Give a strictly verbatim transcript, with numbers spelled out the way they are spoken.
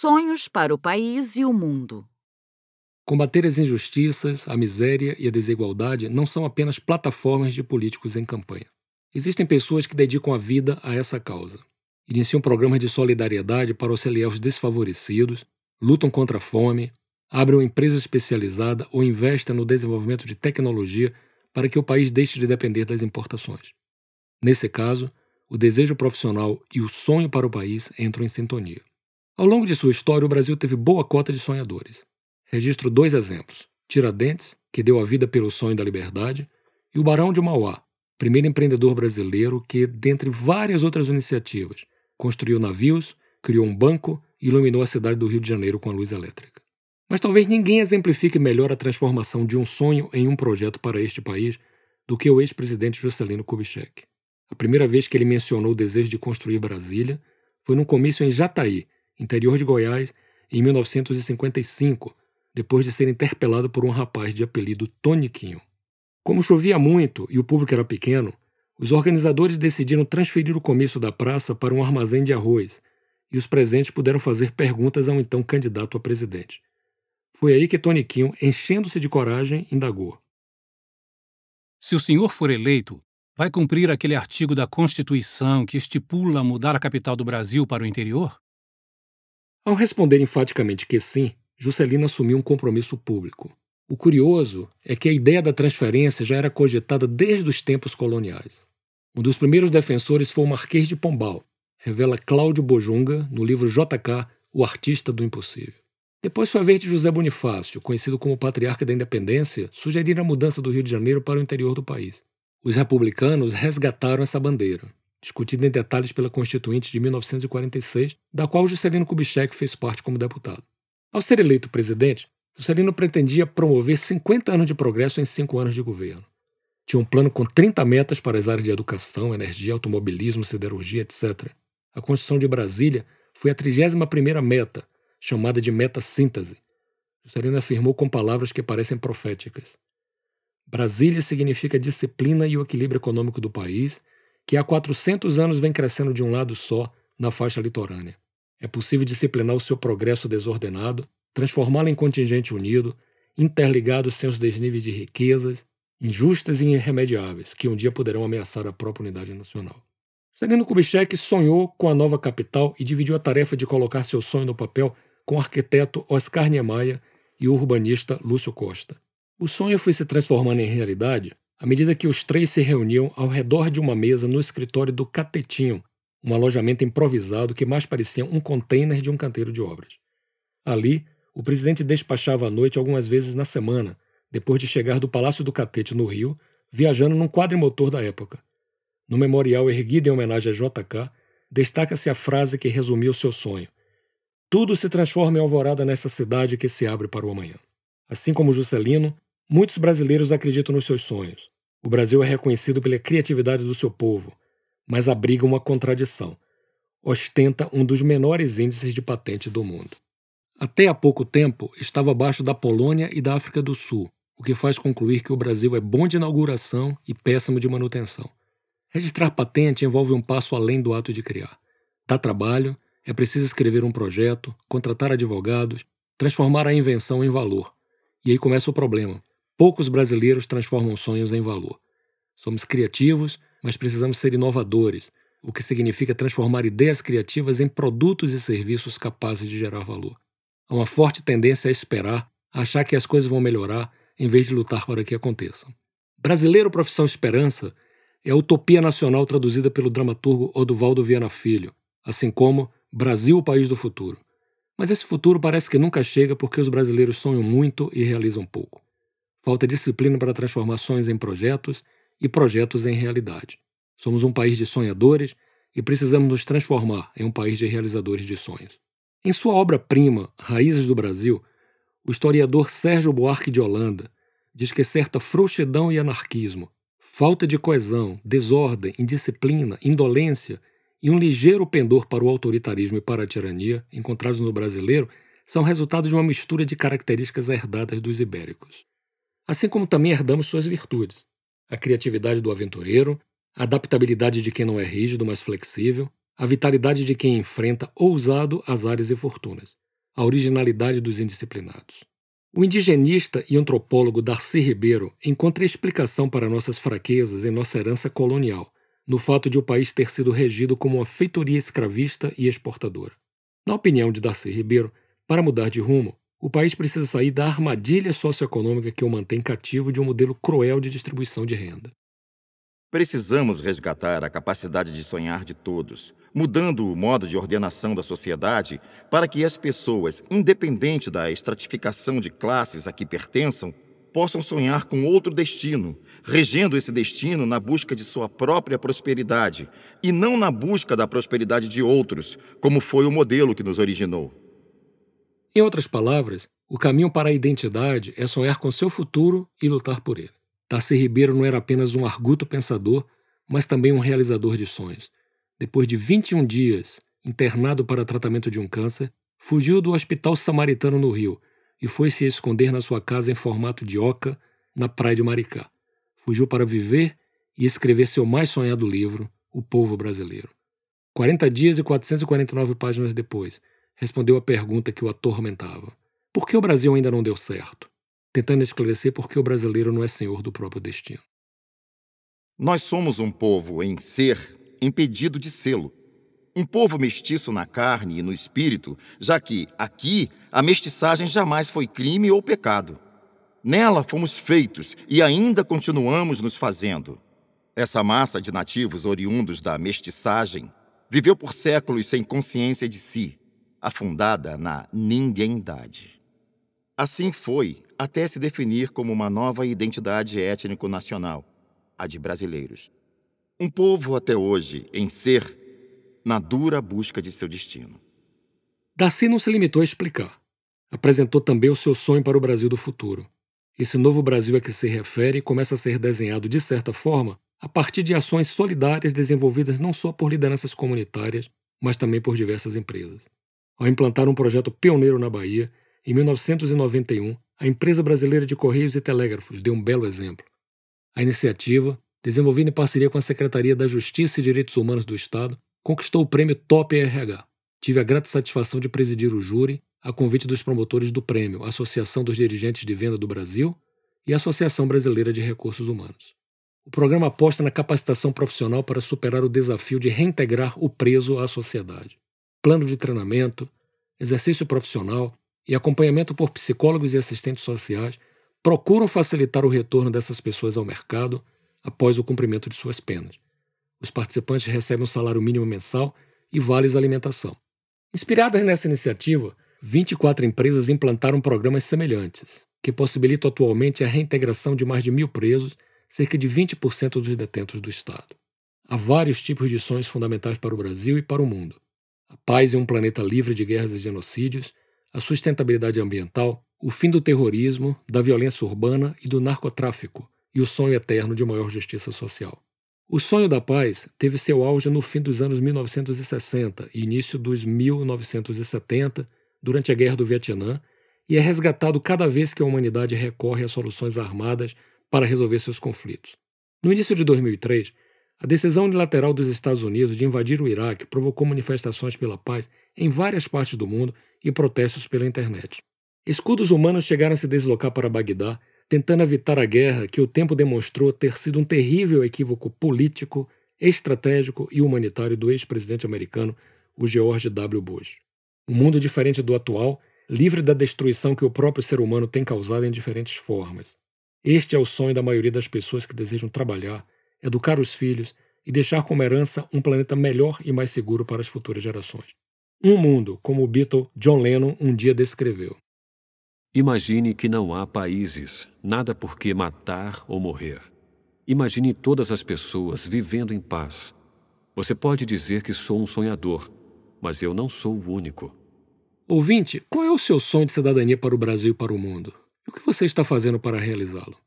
Sonhos para o país e o mundo. Combater as injustiças, a miséria e a desigualdade não são apenas plataformas de políticos em campanha. Existem pessoas que dedicam a vida a essa causa. Iniciam programas de solidariedade para auxiliar os desfavorecidos, lutam contra a fome, abrem uma empresa especializada ou investem no desenvolvimento de tecnologia para que o país deixe de depender das importações. Nesse caso, o desejo profissional e o sonho para o país entram em sintonia. Ao longo de sua história, o Brasil teve boa cota de sonhadores. Registro dois exemplos: Tiradentes, que deu a vida pelo sonho da liberdade, e o Barão de Mauá, primeiro empreendedor brasileiro que, dentre várias outras iniciativas, construiu navios, criou um banco e iluminou a cidade do Rio de Janeiro com a luz elétrica. Mas talvez ninguém exemplifique melhor a transformação de um sonho em um projeto para este país do que o ex-presidente Juscelino Kubitschek. A primeira vez que ele mencionou o desejo de construir Brasília foi num comício em Jataí, interior de Goiás, em mil novecentos e cinquenta e cinco, depois de ser interpelado por um rapaz de apelido Toniquinho. Como chovia muito e o público era pequeno, os organizadores decidiram transferir o comício da praça para um armazém de arroz, e os presentes puderam fazer perguntas ao então candidato a presidente. Foi aí que Toniquinho, enchendo-se de coragem, indagou: Se o senhor for eleito, vai cumprir aquele artigo da Constituição que estipula mudar a capital do Brasil para o interior? Ao responder enfaticamente que sim, Juscelino assumiu um compromisso público. O curioso é que a ideia da transferência já era cogitada desde os tempos coloniais. Um dos primeiros defensores foi o Marquês de Pombal, revela Cláudio Bojunga no livro J K, O Artista do Impossível. Depois foi a vez de José Bonifácio, conhecido como Patriarca da Independência, sugerir a mudança do Rio de Janeiro para o interior do país. Os republicanos resgataram essa bandeira, discutida em detalhes pela Constituinte de mil novecentos e quarenta e seis, da qual Juscelino Kubitschek fez parte como deputado. Ao ser eleito presidente, Juscelino pretendia promover cinquenta anos de progresso em cinco anos de governo. Tinha um plano com trinta metas para as áreas de educação, energia, automobilismo, siderurgia, etcétera. A Constituição de Brasília foi a trigésima primeira meta, chamada de meta síntese. Juscelino afirmou com palavras que parecem proféticas: Brasília significa a disciplina e o equilíbrio econômico do país, que há quatrocentos anos vem crescendo de um lado só, na faixa litorânea. É possível disciplinar o seu progresso desordenado, transformá-lo em contingente unido, interligado sem os desníveis de riquezas, injustas e irremediáveis, que um dia poderão ameaçar a própria unidade nacional. Juscelino Kubitschek sonhou com a nova capital e dividiu a tarefa de colocar seu sonho no papel com o arquiteto Oscar Niemeyer e o urbanista Lúcio Costa. O sonho foi se transformando em realidade à medida que os três se reuniam ao redor de uma mesa no escritório do Catetinho, um alojamento improvisado que mais parecia um container de um canteiro de obras. Ali, o presidente despachava à noite algumas vezes na semana, depois de chegar do Palácio do Catete, no Rio, viajando num quadrimotor da época. No memorial erguido em homenagem a J K, destaca-se a frase que resumia o seu sonho: tudo se transforma em alvorada nessa cidade que se abre para o amanhã. Assim como Juscelino, muitos brasileiros acreditam nos seus sonhos. O Brasil é reconhecido pela criatividade do seu povo, mas abriga uma contradição: ostenta um dos menores índices de patente do mundo. Até há pouco tempo, estava abaixo da Polônia e da África do Sul, o que faz concluir que o Brasil é bom de inauguração e péssimo de manutenção. Registrar patente envolve um passo além do ato de criar. Dá trabalho, é preciso escrever um projeto, contratar advogados, transformar a invenção em valor. E aí começa o problema. Poucos brasileiros transformam sonhos em valor. Somos criativos, mas precisamos ser inovadores, o que significa transformar ideias criativas em produtos e serviços capazes de gerar valor. Há uma forte tendência a esperar, a achar que as coisas vão melhorar, em vez de lutar para que aconteçam. Brasileiro Profissão Esperança é a utopia nacional traduzida pelo dramaturgo Oduvaldo Viana Filho, assim como Brasil, o país do futuro. Mas esse futuro parece que nunca chega porque os brasileiros sonham muito e realizam pouco. Falta disciplina para transformar sonhos em projetos e projetos em realidade. Somos um país de sonhadores e precisamos nos transformar em um país de realizadores de sonhos. Em sua obra-prima, Raízes do Brasil, o historiador Sérgio Buarque de Holanda diz que certa frouxidão e anarquismo, falta de coesão, desordem, indisciplina, indolência e um ligeiro pendor para o autoritarismo e para a tirania, encontrados no brasileiro, são resultado de uma mistura de características herdadas dos ibéricos. Assim como também herdamos suas virtudes: a criatividade do aventureiro, a adaptabilidade de quem não é rígido, mas flexível, a vitalidade de quem enfrenta, ousado, azares e fortunas. a originalidade dos indisciplinados. O indigenista e antropólogo Darcy Ribeiro encontra explicação para nossas fraquezas em nossa herança colonial, no fato de o país ter sido regido como uma feitoria escravista e exportadora. Na opinião de Darcy Ribeiro, para mudar de rumo, o país precisa sair da armadilha socioeconômica que o mantém cativo de um modelo cruel de distribuição de renda. Precisamos resgatar a capacidade de sonhar de todos, mudando o modo de ordenação da sociedade para que as pessoas, independente da estratificação de classes a que pertençam, possam sonhar com outro destino, regendo esse destino na busca de sua própria prosperidade e não na busca da prosperidade de outros, como foi o modelo que nos originou. Em outras palavras, o caminho para a identidade é sonhar com seu futuro e lutar por ele. Darcy Ribeiro não era apenas um arguto pensador, mas também um realizador de sonhos. Depois de vinte e um dias internado para tratamento de um câncer, fugiu do Hospital Samaritano no Rio e foi se esconder na sua casa em formato de oca, na praia de Maricá. Fugiu para viver e escrever seu mais sonhado livro, O Povo Brasileiro. quarenta dias e quatrocentas e quarenta e nove páginas depois, respondeu a pergunta que o atormentava. Por que o Brasil ainda não deu certo? Tentando esclarecer por que o brasileiro não é senhor do próprio destino. Nós somos um povo em ser, impedido de sê-lo. Um povo mestiço na carne e no espírito, já que, aqui, a mestiçagem jamais foi crime ou pecado. Nela fomos feitos e ainda continuamos nos fazendo. Essa massa de nativos oriundos da mestiçagem viveu por séculos sem consciência de si, afundada na ninguémdade. Assim foi até se definir como uma nova identidade étnico-nacional, a de brasileiros. Um povo até hoje em ser, na dura busca de seu destino. Darcy não se limitou a explicar. Apresentou também o seu sonho para o Brasil do futuro. Esse novo Brasil a que se refere começa a ser desenhado, de certa forma, a partir de ações solidárias desenvolvidas não só por lideranças comunitárias, mas também por diversas empresas. Ao implantar um projeto pioneiro na Bahia, em mil novecentos e noventa e um, a Empresa Brasileira de Correios e Telégrafos deu um belo exemplo. A iniciativa, desenvolvida em parceria com a Secretaria da Justiça e Direitos Humanos do Estado, conquistou o prêmio Top R H. Tive a grata satisfação de presidir o júri a convite dos promotores do prêmio, a Associação dos Dirigentes de Venda do Brasil e a Associação Brasileira de Recursos Humanos. O programa aposta na capacitação profissional para superar o desafio de reintegrar o preso à sociedade. Plano de treinamento, exercício profissional e acompanhamento por psicólogos e assistentes sociais procuram facilitar o retorno dessas pessoas ao mercado após o cumprimento de suas penas. Os participantes recebem um salário mínimo mensal e vales alimentação. Inspiradas nessa iniciativa, vinte e quatro empresas implantaram programas semelhantes, que possibilitam atualmente a reintegração de mais de mil presos, cerca de vinte por cento dos detentos do Estado. Há vários tipos de sonhos fundamentais para o Brasil e para o mundo. A paz em um planeta livre de guerras e genocídios, a sustentabilidade ambiental, o fim do terrorismo, da violência urbana e do narcotráfico, e o sonho eterno de maior justiça social. O sonho da paz teve seu auge no fim dos anos mil novecentos e sessenta e início dos mil novecentos e setenta, durante a Guerra do Vietnã, e é resgatado cada vez que a humanidade recorre a soluções armadas para resolver seus conflitos. No início de dois mil e três, a decisão unilateral dos Estados Unidos de invadir o Iraque provocou manifestações pela paz em várias partes do mundo e protestos pela internet. Escudos humanos chegaram a se deslocar para Bagdá, tentando evitar a guerra que o tempo demonstrou ter sido um terrível equívoco político, estratégico e humanitário do ex-presidente americano, o George W. Bush. Um mundo diferente do atual, livre da destruição que o próprio ser humano tem causado em diferentes formas. Este é o sonho da maioria das pessoas que desejam trabalhar, educar os filhos e deixar como herança um planeta melhor e mais seguro para as futuras gerações. Um mundo, como o Beatle John Lennon um dia descreveu. Imagine que não há países, nada por que matar ou morrer. Imagine todas as pessoas vivendo em paz. Você pode dizer que sou um sonhador, mas eu não sou o único. Ouvinte, qual é o seu sonho de cidadania para o Brasil e para o mundo? E o que você está fazendo para realizá-lo?